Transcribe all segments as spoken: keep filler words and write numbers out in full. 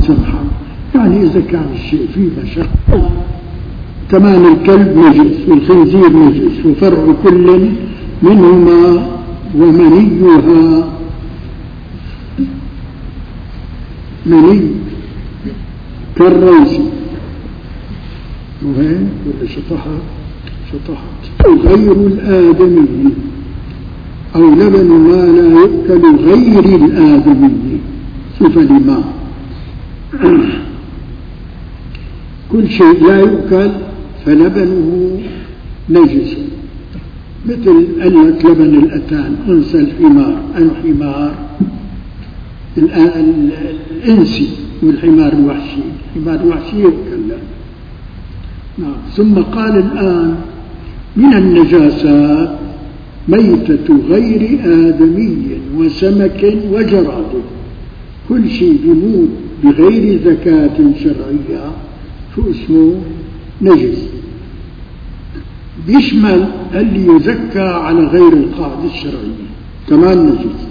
سمحا، يعني إذا كان الشيء فيه مشقة. كمان الكلب نجس والخنزير نجس، وفرع كل منهما ومنيها مني كالروس، وهين ولا شطحت شطحت غير الآدمي أو لبن ما لا يؤكل غير الآدمي. شوف لما كل شيء لا يؤكل فلبنه نجس، مثل قلت لبن الأتان، أنثى الحمار، الحمار الإنسي والحمار الوحشي، الحمار الوحشي يؤكل. نعم. ثم قال الآن من النجاسات ميتة غير آدمي وسمك وجراد. كل شيء يموت بغير زكاة شرعية شو اسمه؟ نجس. بيشمل اللي يزكى على غير القاعدة الشرعية كمان نجس.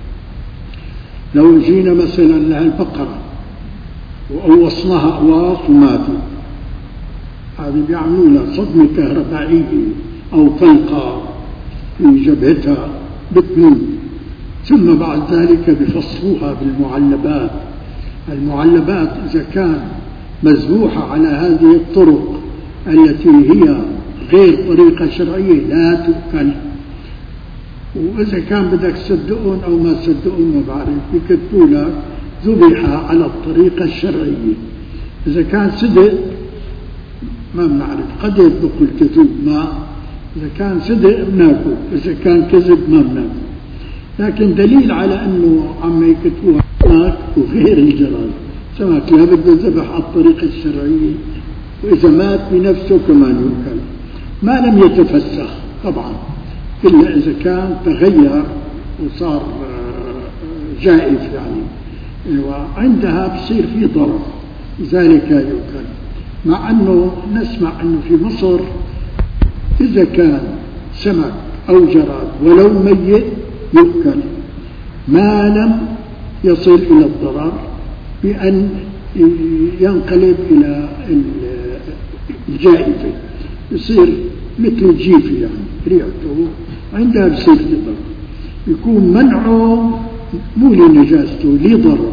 لو جينا مثلا لها البقرة وأوصناها أواص وماتت، هذه بيعملوا لها صدمة كهربائية أو طلقة في جبهتها بتموت، ثم بعد ذلك بفصلوها بالمعلبات. المعلبات إذا كان مذبوحة على هذه الطرق التي هي غير طريقة شرعية لا تؤكل. وإذا كان بدك تصدقون أو ما تصدقون ما بعرف، بيكتبوا لك ذبح على الطريقة الشرعية. إذا كان صدق ما بنعرف، قد يطبق الكذوب ما، إذا كان صدق بناكل، إذا كان كذب ما بناكل. لكن دليل على أنه عم يكتبوها سمك وغير الجراد، سمك لا بده ذبح على الطريقة الشرعية، وإذا مات بنفسه كمان يؤكل ما لم يتفسخ طبعا، إلا إذا كان تغير وصار جائف يعني، وعندها بصير في ضرر، لذلك يؤكل. مع أنه نسمع أنه في مصر إذا كان سمك أو جراد ولو ميت يؤكل ما لم يصل إلى الضرر بأن ينقلب إلى الجائفة، يصير مثل الجيفة يعني ريحته عندها بصير ضرر، يكون منعه مو لنجاسته لضرر.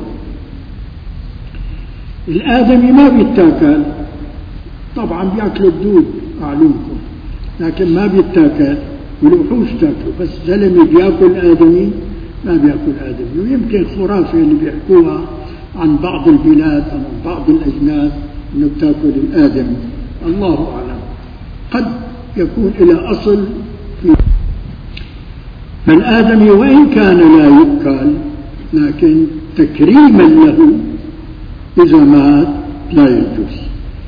الآدمي ما بيتاكل طبعا، بيأكل الدود أعلمكم، لكن ما بيتاكل، والوحوش تاكله، بس زلمي بيأكل آدمي ما بيأكل آدمي. ويمكن خرافة اللي بيحكوها عن بعض البلاد أو عن بعض الأجناس أنه بتاكل الآدمي، الله أعلم، قد يكون إلى أصل في. فالآدمي وإن كان لا يؤكل لكن تكريما له إذا مات لا يجوز.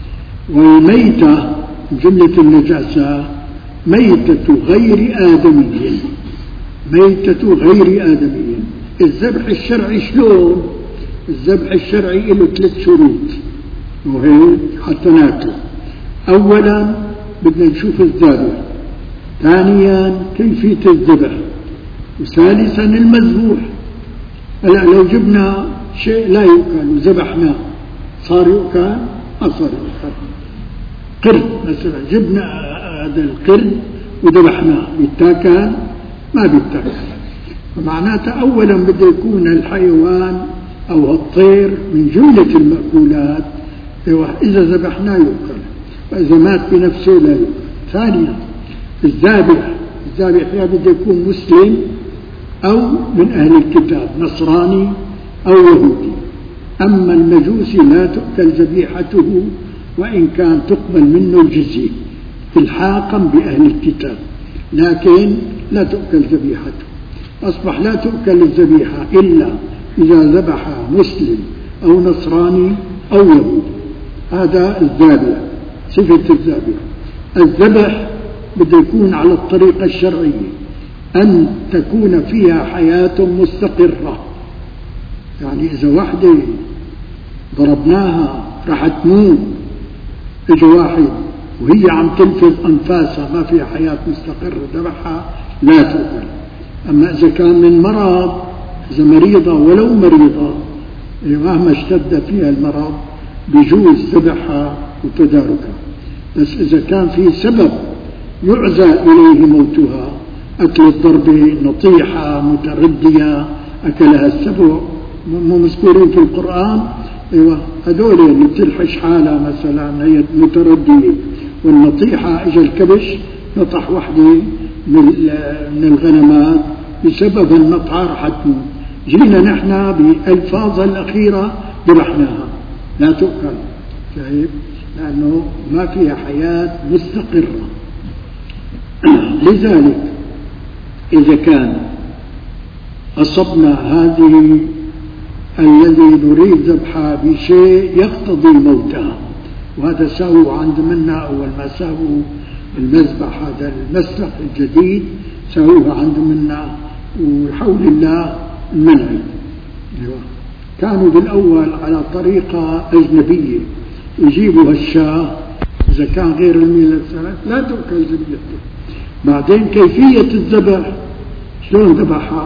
والميتة جملة النجاسة ميتة غير آدمي، ميتة غير آدمي. الذبح الشرعي شلون؟ الذبح الشرعي له ثلاث شروط وهي حتى ناكل. أولا بدنا نشوف الذابح، ثانيا كيفية الذبح، وثالثا المذبوح. هلا لو جبنا شيء لا يؤكل وذبحناه صار يؤكل؟ ما صار يؤكل. قرد مثلا جبنا هذا القرد وذبحناه بيتاكل؟ ما بيتاكل. فمعناته أولا بده يكون الحيوان أو الطير من جملة المأكولات، إذا ذبحناه يؤكل، وإذا مات بنفسه لا يؤكل. ثانيا الذابح، الذابح يا بده يكون مسلم أو من أهل الكتاب، نصراني أو يهودي. أما المجوسي لا تؤكل ذبيحته وإن كان تقبل منه الجزية الحاقا بأهل الكتاب، لكن لا تؤكل ذبيحته. أصبح لا تؤكل الذبيحة إلا إذا ذبح مسلم أو نصراني أو يهودي. هذا الذابح، صفة الذابح. الذبح بده يكون على الطريقة الشرعية، أن تكون فيها حياة مستقرة. يعني إذا واحدة ضربناها راح تموت، إجا واحد وهي عم تنفذ أنفاسها ما فيها حياة مستقرة ذبحها لا تؤكل. أما إذا كان من مرض، إذا مريضة ولو مريضة مهما اشتد فيها المرض بجوز ذبحها وتداركها. بس إذا كان في سبب يعزى إليه موتها، أكل الضربة، نطيحة متردية أكلها السبع مو مذكورين في القرآن، أيوة هذول اللي بتلحش حالها مثلا هي متردية، والنطيحة إجا الكبش نطح وحدة من الغنمات بسبب النطعة راح تموت، جينا نحن بألفاظها الأخيرة ذبحناها لا تؤكل، شايف؟ لأنه ما فيها حياة مستقرة. لذلك إذا كان أصبنا هذه الذي نريد ذبحها بشيء يقتضي موتها، وهذا ساووا عند منا أول ما ساووا المذبح هذا المسلخ الجديد ساووها عند منا وحول الله المنع. كانوا بالأول على طريقة أجنبية يجيبوا هالشاة إذا كان غير الميلة الثلاث لا تؤكل ذبيحته. بعدين كيفية الذبح شلون ذبحها؟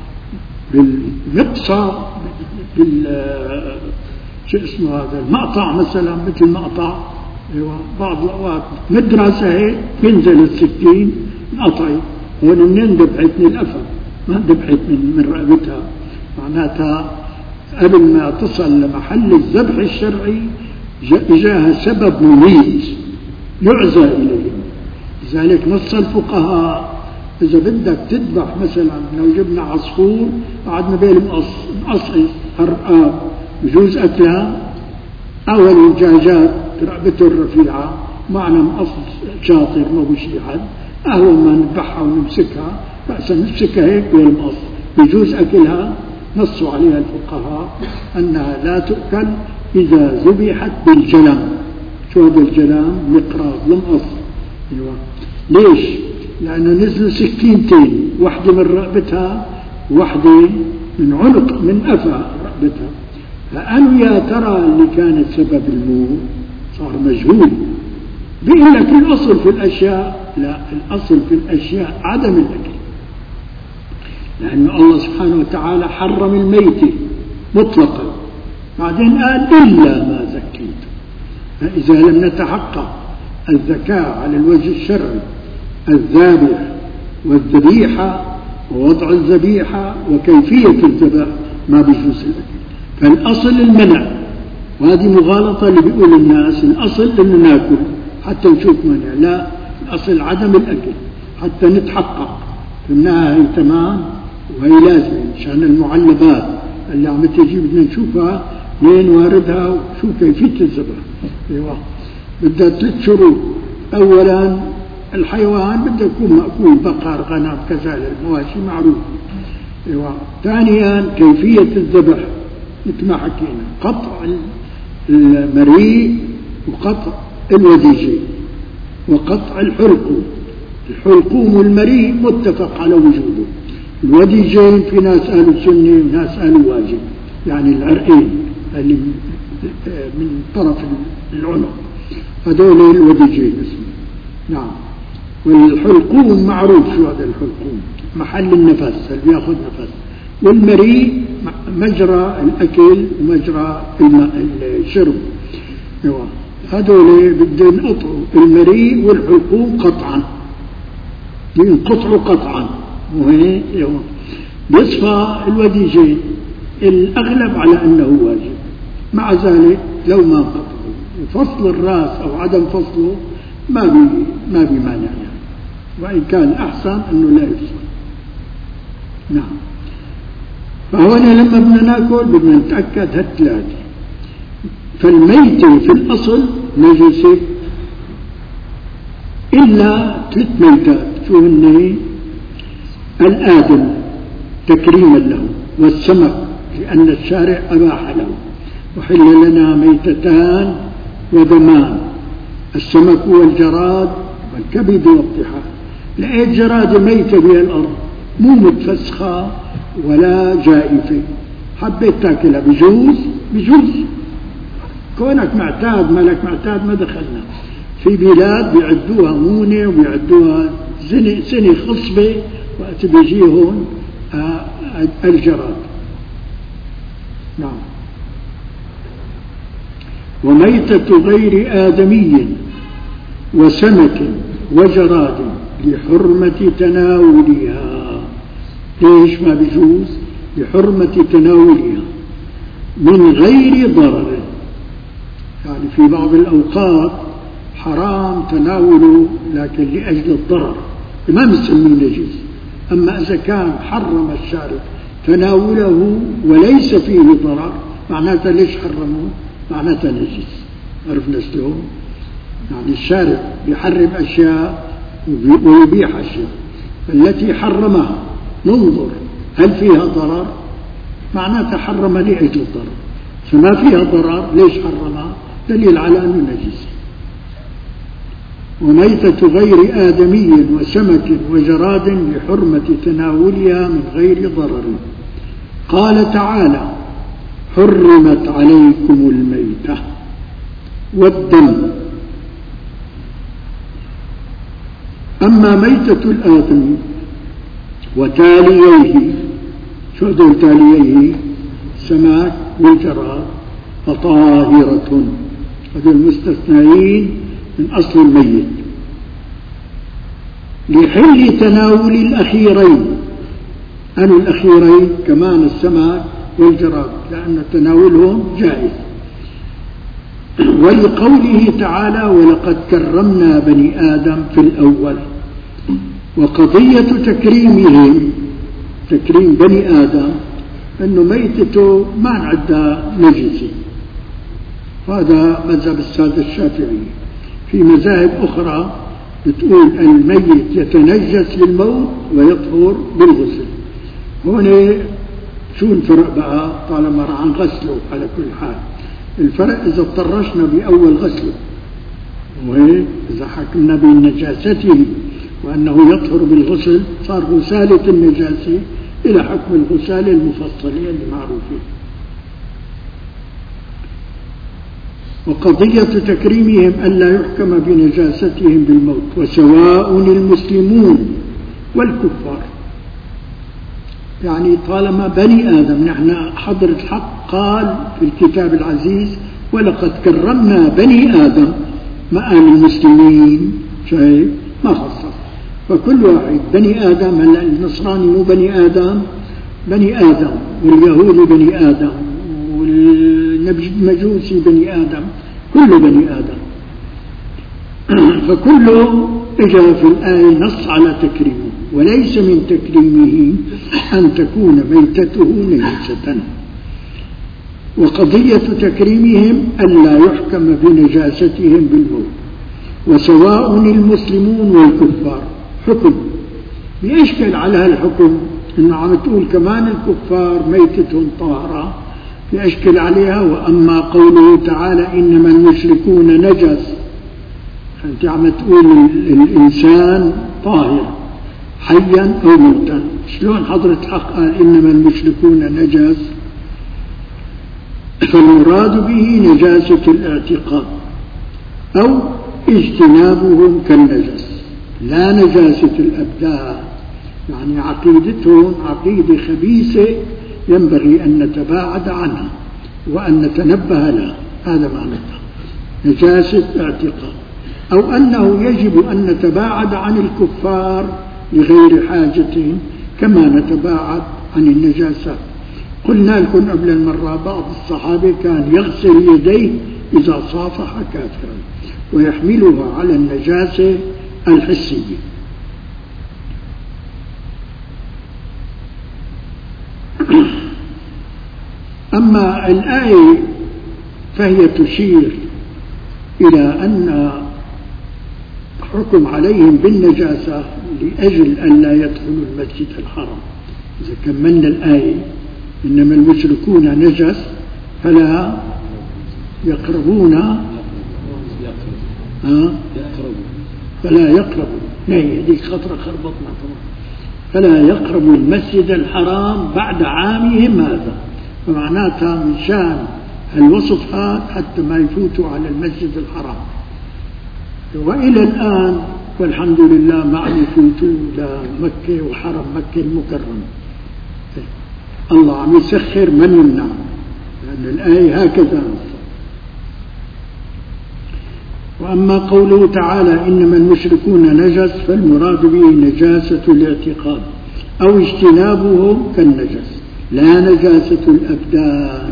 بالمقصى بال شو اسمه هذا المقطع مثلا، مثل مقطع ايوه بعض الاوقات مدرسه هيك ينزل السكين انقطعت، هون منين ذبحتني الافه ما ذبحت من من رقبتها، معناتها قبل ما تصل لمحل الذبح الشرعي جاءها سبب مميت يعزى اليه. لذلك نص الفقهاء إذا بدك تذبح مثلا لو جبنا عصفور قعدنا بين مقص مقص الرقاب بجوز أكلها، أو الدجاجات رقبته الرفيعة معنا مقص شاطر ما بشي حد، أهو ما نذبحها ونمسكها رأسا نمسكها هيك بالمقص بجوز أكلها. نصوا عليها الفقهاء أنها لا تؤكل إذا ذبحت بالجلم. شو هذا الجلم؟ مقراض المقص. أيوة. ليش؟ لأنه نزلوا سكينتين، واحدة من رقبتها واحدة من عنق من أفا رقبتها، فأنو يا ترى اللي كانت سبب الموت صار مجهول. بيقول لك الأصل في الأشياء، لا، الأصل في الأشياء عدم الأكل، لأن الله سبحانه وتعالى حرم الميتة مطلقا، بعدين قال إلا ما زكيت. فإذا لم نتحقق الذكاء على الوجه الشرعي، الذابح والذبيحة ووضع الذبيحة وكيفية الذبح، ما بيجوز الأكل. فالأصل المنع، وهذه مغالطة اللي بيقول الناس الأصل إنه ناكل حتى نشوف منع، لا، الأصل عدم الأكل حتى نتحقق إنها هي تمام وهي لازمة. عشان المعلبات اللي عم تجي بدنا نشوفها وين واردها وشو كيفية الذبح. ايوه بدها ثلاث شروط. أولا الحيوان بده يكون مأكول، بقر غنم كذلك المواشي معروف. ايوه. ثانيا كيفية الذبح مثل ما حكينا، قطع المريء وقطع الوديجين وقطع الحلقوم. الحلقوم والمريء متفق على وجوده، الوديجين في ناس قالوا سنة وناس قالوا واجب، يعني العرقين اللي من طرف العنق هذول الوديجين اسمه. نعم. والحلقوم معروف شو هذا الحلقوم، محل النفس اللي بياخذ نفس، والمريء مجرى الأكل ومجرى الشرب. هذول بدهم ينقطعوا المريء والحلقوم قطعا، ينقطعوا قطعا، وهي بيصفى الوديجين الأغلب على أنه واجب، مع ذلك لو ما انقطعوا فصل الرأس أو عدم فصله ما بي ما بمانع يعني، وإن كان أحسن أنه لا يفصل. نعم. فهنا لما بدنا ناكل بدنا نتأكد هالثلاثة. فالميتة في الأصل نجسة إلا ثلاث ميتات، شو هن؟ الآدم تكريما له، والسمك لأن الشارع أباح له، وحل لنا ميتتان ودمان، السمك والجراد والكبد والطحال. لقيت جراد ميتة بها الأرض مو متفسخة ولا جائفة، حبيت تاكلها بجوز بجوز، كونك معتاد مالك معتاد ما دخلنا. في بلاد بيعدوها مونة وبيعدوها سنة سنة خصبة وقت بيجيهم الجراد. نعم. وميتة غير آدمي وسمك وجراد لحرمة تناولها. ليش ما بيجوز؟ لحرمة تناولها من غير ضرر. يعني في بعض الأوقات حرام تناوله لكن لأجل الضرر ما بنسميه نجس. أما إذا كان حرم الشارع تناوله وليس فيه ضرر معناته ليش حرمه؟ معناته نجس. عرفنا شلون؟ يعني الشارع يحرم أشياء ويبيح أشياء، التي حرمها ننظر هل فيها ضرر؟ معناته حرم لأجل الضرر، فما فيها ضرر ليش حرمها؟ دليل على أنه نجس. وميتة غير آدمي وسمك وجراد لحرمة تناولها من غير ضرر. قال تعالى: حرمت عليكم الميتة والدم. أما ميتة الآدمي وتاليه، شو هذول تاليه؟ السمك والجراد، فطاهرة، هذول مستثنين من أصل الميت، لحل تناول الأخيرين. أنو الأخيرين؟ كمان السمك والجراد، لأن تناولهم جائز. ولقوله تعالى: ولقد كرمنا بني آدم في الأول. وقضية تكريمهم، تكريم بني آدم، أنه ميتته ما نعدها نجسة. هذا مذهب السادة الشافعي. في مذاهب أخرى بتقول الميت يتنجس للموت ويطهر بالغسل. هنا شو الفرق بقى؟ طالما عن غسله على كل حال. الفرق إذا اضطرشنا بأول غسله، وهيك إذا حكمنا بنجاسته وأنه يطهر بالغسل صار غسالة النجاسة إلى حكم الغسالة المفصلة اللي معروفة. وقضية تكريمهم ألا يحكم بنجاستهم بالموت، وسواء المسلمون والكفار. يعني طالما بني آدم، نحن حضرة الحق قال في الكتاب العزيز: ولقد كرمنا بني آدم، ما قال المسلمين، شايف؟ ما خصص. فكل واحد بني آدم. هلا النصراني مو بني آدم؟ بني آدم، واليهودي بني آدم، والمجوسي بني آدم، كله بني آدم. فكله إجا في الآية نص على تكريمه. وليس من تكريمه أن تكون ميتته نجسة. وقضية تكريمهم ألا يحكم بنجاستهم بالموت، وسواء المسلمون والكفار. حكم بيشكل على هالحكم إنه عم تقول كمان الكفار ميتتهم طاهرة، بيشكل عليها. وأما قوله تعالى: إنما المشركون نجس، أنت عم تقول الإنسان طاهر حيا أو موتا. شلون حضرة الحق قال إنما المشركون نجس؟ فالمراد به نجاسة الاعتقاد أو اجتنابهم كالنجس، لا نجاسة الأبدان. يعني عقيدتهم عقيدة خبيثة ينبغي أن نتباعد عنها وأن نتنبه لها. هذا معناتها نجاسة اعتقاد. أو أنه يجب أن نتباعد عن الكفار لغير حاجة كما نتباعد عن النجاسات. قلنا لكم قبل المرة بعض الصحابة كان يغسل يديه إذا صافح كافرا ويحملها على النجاسة الحسية. أما الآية فهي تشير إلى أن حكم عليهم بالنجاسة لأجل أن لا يدخلوا المسجد الحرام. إذا كملنا الآية: إنما المشركون نجس فلا يقربون ها فلا يقربوا هي هذيك خطرة خربطنا طبعا. فلا يقربوا المسجد الحرام بعد عامهم هذا. فمعناتها من شان الوصف هذا حتى ما يفوتوا على المسجد الحرام. وإلى الآن والحمد لله ما عم يفوتوا لمكة وحرم مكة المكرم. الله عم يسخر من يمنع، لأن الآية هكذا. وأما قوله تعالى إنما المشركون نجس فالمراد به نجاسة الاعتقاد أو اجتنابه كالنجس لا نجاسة الأبدان.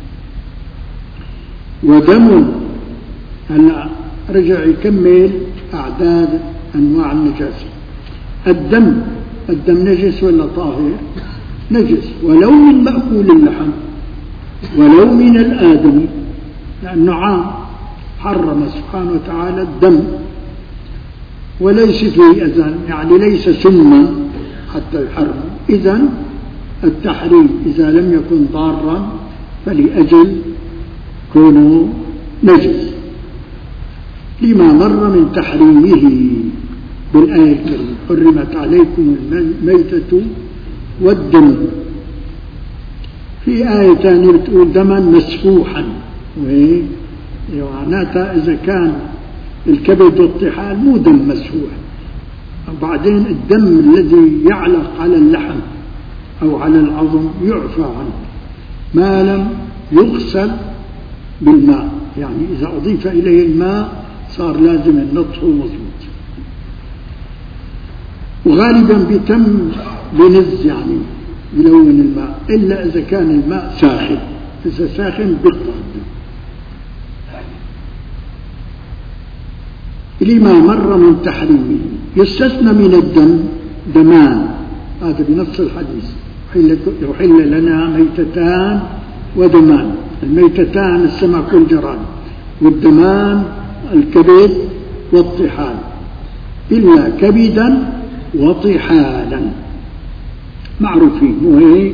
ودم، هلا رجع يكمل أعداد أنواع النجاسة. الدم الدم نجس ولا طاهر؟ نجس، ولو من مأكول اللحم ولو من الآدم، لأنه عام حرم سبحانه وتعالى الدم وليس فيه أذى، يعني ليس سما حتى يحرم. إذن التحريم إذا لم يكن ضارا فلأجل كونه نجس لما مر من تحريمه بالآية الكريمة حرمت عليكم الميتة والدم. في آية ثانية بتقول دما مسفوحا، وهي معناتها إذا كان الكبد والطحال مو دم مسفوح. وبعدين الدم الذي يعلق على اللحم أو على العظم يعفى عنه ما لم يغسل بالماء، يعني إذا أضيف إليه الماء صار لازم النطح مضبوط. وغالبا بيتم بنز، يعني يلون الماء، إلا إذا كان الماء ساخن. إذا ساخن بيقطع الدم. لما مر من تحريمه. يستثنى من الدم دمان، هذا بنص الحديث يحل لنا ميتتان ودمان. الميتتان السمك والجراد، والدمان الكبد والطحال، إلا كبدا وطحالا معروفين وهي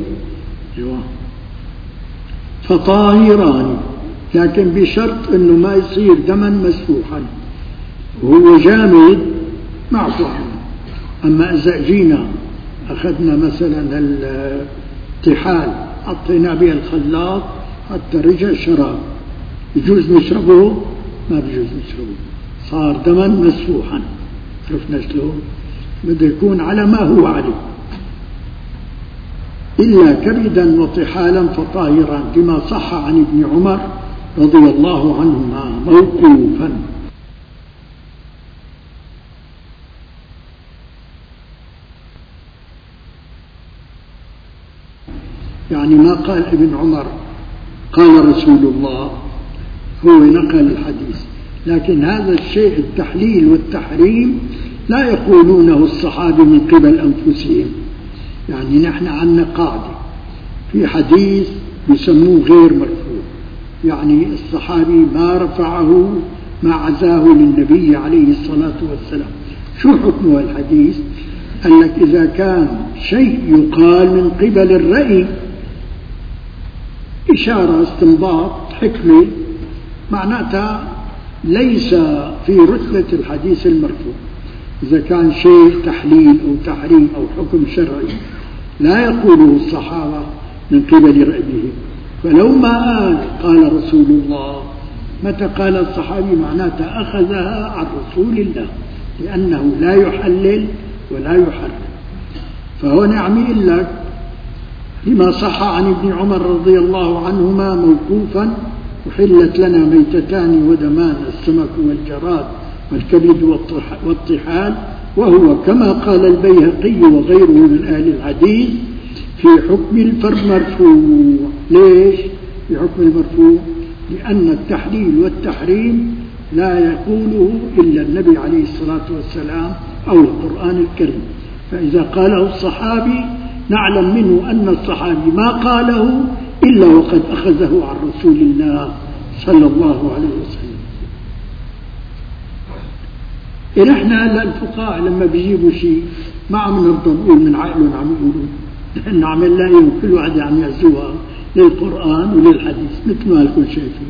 فطاهران، لكن بشرط أنه ما يصير دما مسفوحا وهو جامد معفو عنه. أما إذا جينا أخذنا مثلا الطحال حطينا بها الخلاط حتى رجع شراب، يجوز نشربه؟ ما بيجوز نشربه، صار دما مسفوحا. عرفنا شلون؟ بده يكون على ما هو عليه. إلا كبدا وطحالا فطاهرا، كما صح عن ابن عمر رضي الله عنهما موقوفا. يعني ما قال ابن عمر قال رسول الله، هو نقل الحديث، لكن هذا الشيء التحليل والتحريم لا يقولونه الصحابة من قبل أنفسهم. يعني نحن عندنا قاعدة في حديث يسموه غير مرفوع، يعني الصحابي ما رفعه ما عزاه للنبي عليه الصلاة والسلام. شو حكمه الحديث؟ قال لك إذا كان شيء يقال من قبل الرأي، إشارة استنباط حكمة، معناتها ليس في رتبة الحديث المرفوع. إذا كان شيء تحليل أو تحريم أو حكم شرعي لا يقوله الصحابة من قبل رأيهم. فلو ما قال قال رسول الله، متى قال الصحابي معناتها أخذها عن رسول الله، لأنه لا يحلل ولا يحرم. فهو نعم يقول لك لما صح عن ابن عمر رضي الله عنهما موقوفا وحلت لنا ميتتان ودمان السمك والجراد والكبد والطحال، وهو كما قال البيهقي وغيره من أهل الحديث في حكم المرفوع. ليش في حكم المرفوع؟ لأن التحليل والتحريم لا يقوله إلا النبي عليه الصلاة والسلام أو القرآن الكريم. فإذا قاله الصحابي نعلم منه أن الصحابي ما قاله إلا وقد أخذه عن رسول الله صلى الله عليه وسلم. إن احنا هلا الفقهاء لما بيجيبوا شيء ما عم نرضى نقول من عقلهم عم يقولوا، نحن عم نلاقيهم كل واحد عم يعزوها للقرآن وللحديث مثل ما لكم شايفين.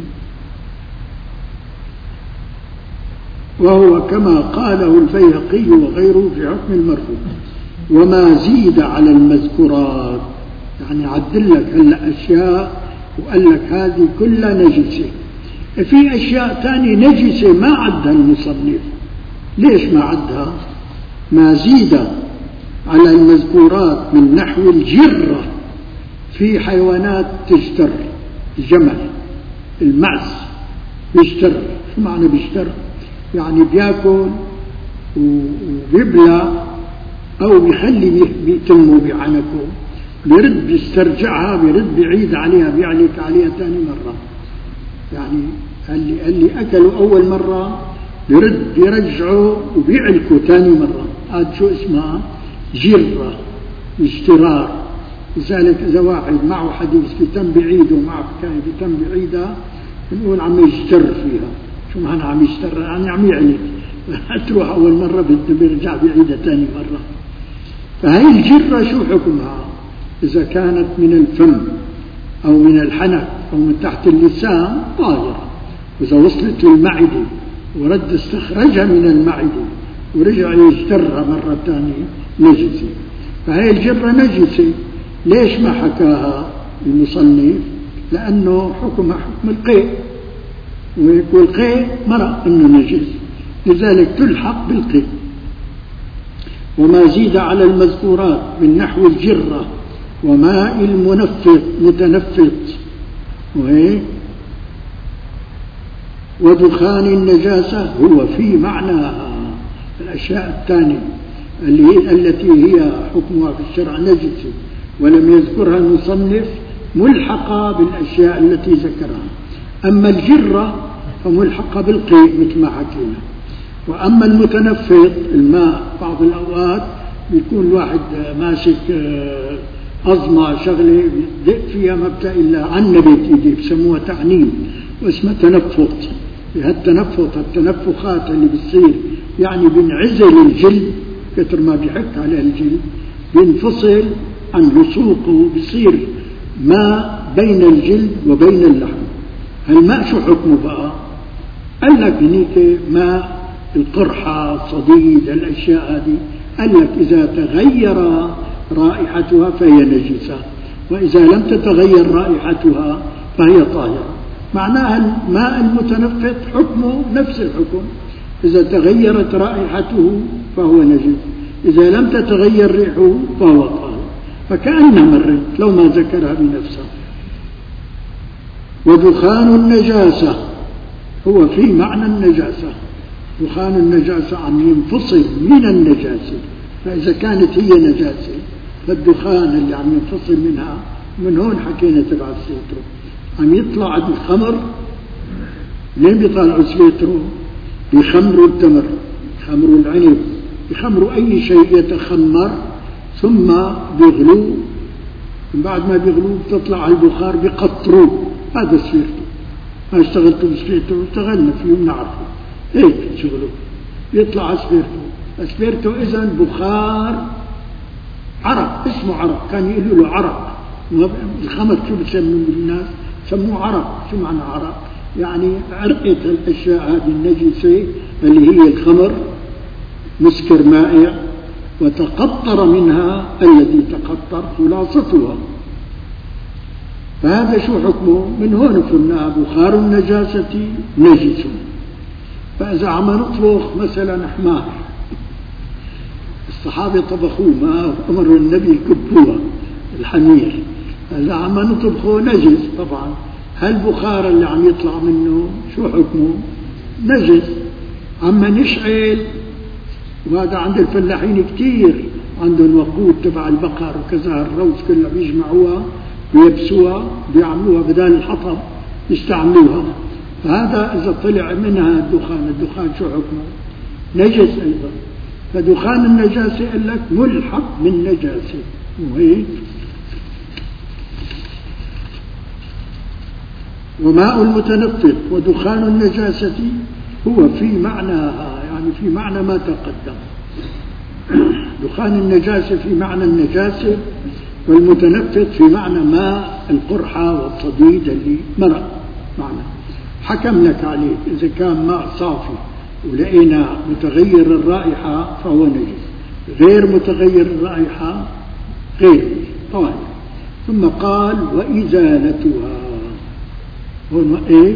وهو كما قاله البيهقي وغيره في حكم المرفوع. وما زيد على المذكورات، يعني عدل لك هلا أشياء وقال لك هذه كلها نجسة. في أشياء ثانية نجسة ما عدها المصنف. ليش ما عدها؟ ما زيد على المذكورات من نحو الجرة في حيوانات تجتر، الجمل، المعز يجتر. شو معنى بيجتر؟ يعني بياكل وبيبلع أو بيخلي بيتمه بعنكه، بيرد بيسترجعها، بيرد بيعيد عليها، بيعلك عليها ثاني مرة. يعني اللي, اللي أكلوا أول مرة بيرد بيرجعوا وبيعلكوا ثاني مرة. هذا شو اسمها؟ جرة، اشترار. لذلك إذا واحد معه حديث بيتم بعيده ومعه حكاية بيتم بعيدها، بنقول عم يشتر فيها. شو معنى عم يشتر؟ يعني عم يعلك. تروح أول مرة بيرجع بعيدها ثاني مرة. فهي الجرة شو حكمها؟ إذا كانت من الفم أو من الحنك أو من تحت اللسان طاهرة، وإذا وصلت للمعدة ورد استخرجها من المعدة ورجع يجترها مرة ثانية نجسة. فهي الجرة نجسة. ليش ما حكاها المصنف؟ لأنه حكمها حكم القيء، والقيء مرق إنه نجس، لذلك تلحق بالقيء. وما زيد على المذكورات من نحو الجرة وماء المنفط متنفط وهيك ودخان النجاسة هو في معناها. الأشياء الثانية اللي هي التي هي حكمها في الشرع نجسة ولم يذكرها المصنف ملحقة بالأشياء التي ذكرها. أما الجرة فملحقة بالقيء مثل ما حكينا. وأما المتنفط الماء بعض الأوقات بيكون الواحد ماسك أظمى شغلة دق فيها ما بتلاقي إلا عنبت إيديه، بسموها تعنيم واسمها تنفط. هالتنفط التنفخات اللي بتصير يعني بنعزل الجلد كتر ما بيحك على الجلد، بينفصل عن لصوقه، بيصير ماء بين الجلد وبين اللحم. هالماء شو حكمه بقى؟ قال لك هنيك ماء القرحة الصديد الأشياء هذه، قال لك إذا تغير رائحتها فهي نجسة، وإذا لم تتغير رائحتها فهي طاهرة. معناها الماء المتنفط حكمه نفس الحكم، إذا تغيرت رائحته فهو نجس، إذا لم تتغير ريحه فهو طاهر. فكأنها مرت لو ما ذكرها بنفسه. ودخان النجاسة هو في معنى النجاسة. دخان النجاسة عم ينفصل من النجاسة، فإذا كانت هي نجاسة فالدخان اللي عم ينفصل منها، من هون حكينا تبع السيترو، عم يطلع الخمر. لين بيطلعوا السيترو؟ بيخمروا التمر، بيخمروا العنب، بيخمروا أي شيء يتخمر، ثم بيغلوه. من بعد ما بيغلوه بتطلع البخار بيقطروه. هذا السيترو. ما اشتغلتوا بالسيترو؟ اشتغلنا فيه ونعرفه. هيك شغله يطلع اسبيرتو. اسبيرتو إذن بخار عرق، اسمه عرق، كان يقولوا له عرق. الخمر شو بسموه الناس؟ سموه عرق. شو معنى عرق؟ يعني عرقت الأشياء هذه النجسة اللي هي الخمر، مسكر مائع، وتقطر منها الذي تقطر خلاصتها. فهذا شو حكمه؟ من هون قلنا بخار النجاسة نجس. فإذا عم نطبخ مثلا حمار، الصحابة طبخوه ما أمروا النبي يكبوها الحمير، إذا عم نطبخه نجس طبعا. هالبخار اللي عم يطلع منه شو حكمه؟ نجس. عم نشعل، وهذا عند الفلاحين كتير عندهم وقود تبع البقر وكذا، الروس كلها بيجمعوها بيبسوها بيعملوها بدال الحطب يستعملوها. فهذا إذا طلع منها الدخان، الدخان شو حكمه؟ نجس أيضا. فدخان النجاسة قال لك ملحق بالنجاسة. وهيك وماء المتنفط ودخان النجاسة هو في معناها، يعني في معنى ما تقدم. دخان النجاسة في معنى النجاسة، والمتنفط في معنى ماء القرحة والصديد اللي مرق معنى. حكم لك عليه إذا كان ماء صافي ولقينا متغير الرائحة فهو نجس، غير متغير الرائحة غير طاهر. ثم قال وإزالتها. هون إيه؟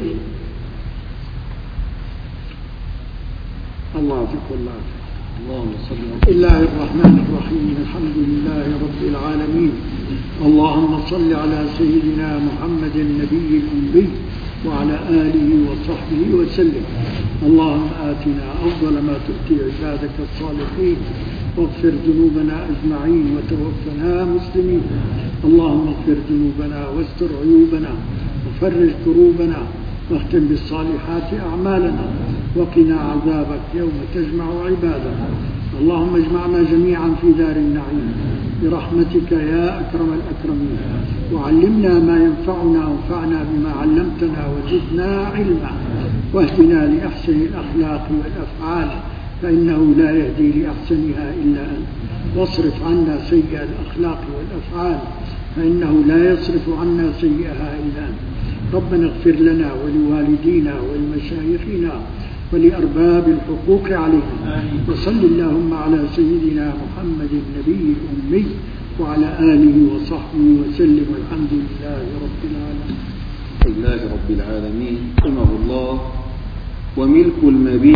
الله فيك والله. اللهم صل بسم الله الرحمن الرحيم. الحمد لله رب العالمين. اللهم صل على سيدنا محمد النبي الأمي وعلى آله وصحبه وسلم. اللهم آتنا أفضل ما تؤتي عبادك الصالحين، واغفر ذنوبنا أجمعين وتوفنا مسلمين. اللهم اغفر ذنوبنا واستر عيوبنا وفرج كروبنا، واختم بالصالحات أعمالنا، وقنا عذابك يوم تجمع عبادك. اللهم اجمعنا جميعا في دار النعيم برحمتك يا أكرم الأكرمين، وعلمنا ما ينفعنا وانفعنا بما علمتنا وزدنا علما، واهدنا لأحسن الأخلاق والأفعال فإنه لا يهدي لأحسنها إلا أنت، واصرف عنا سيئ الأخلاق والأفعال فإنه لا يصرف عنا سيئها إلا أنت. ربنا اغفر لنا ولوالدينا ولمشايخنا ولأرباب الحقوق علينا، وصل اللهم على سيدنا محمد النبي الأمي وعلى آله وصحبه وسلم، والحمد لله رب العالمين. لله رب العالمين رحمه الله. وملك المبيت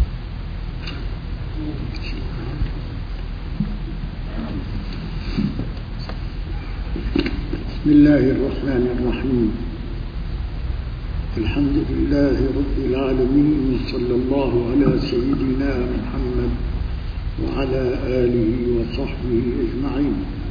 بسم الله الرحمن الرحيم. الحمد لله رب العالمين، صلى الله على سيدنا محمد وعلى آله وصحبه أجمعين.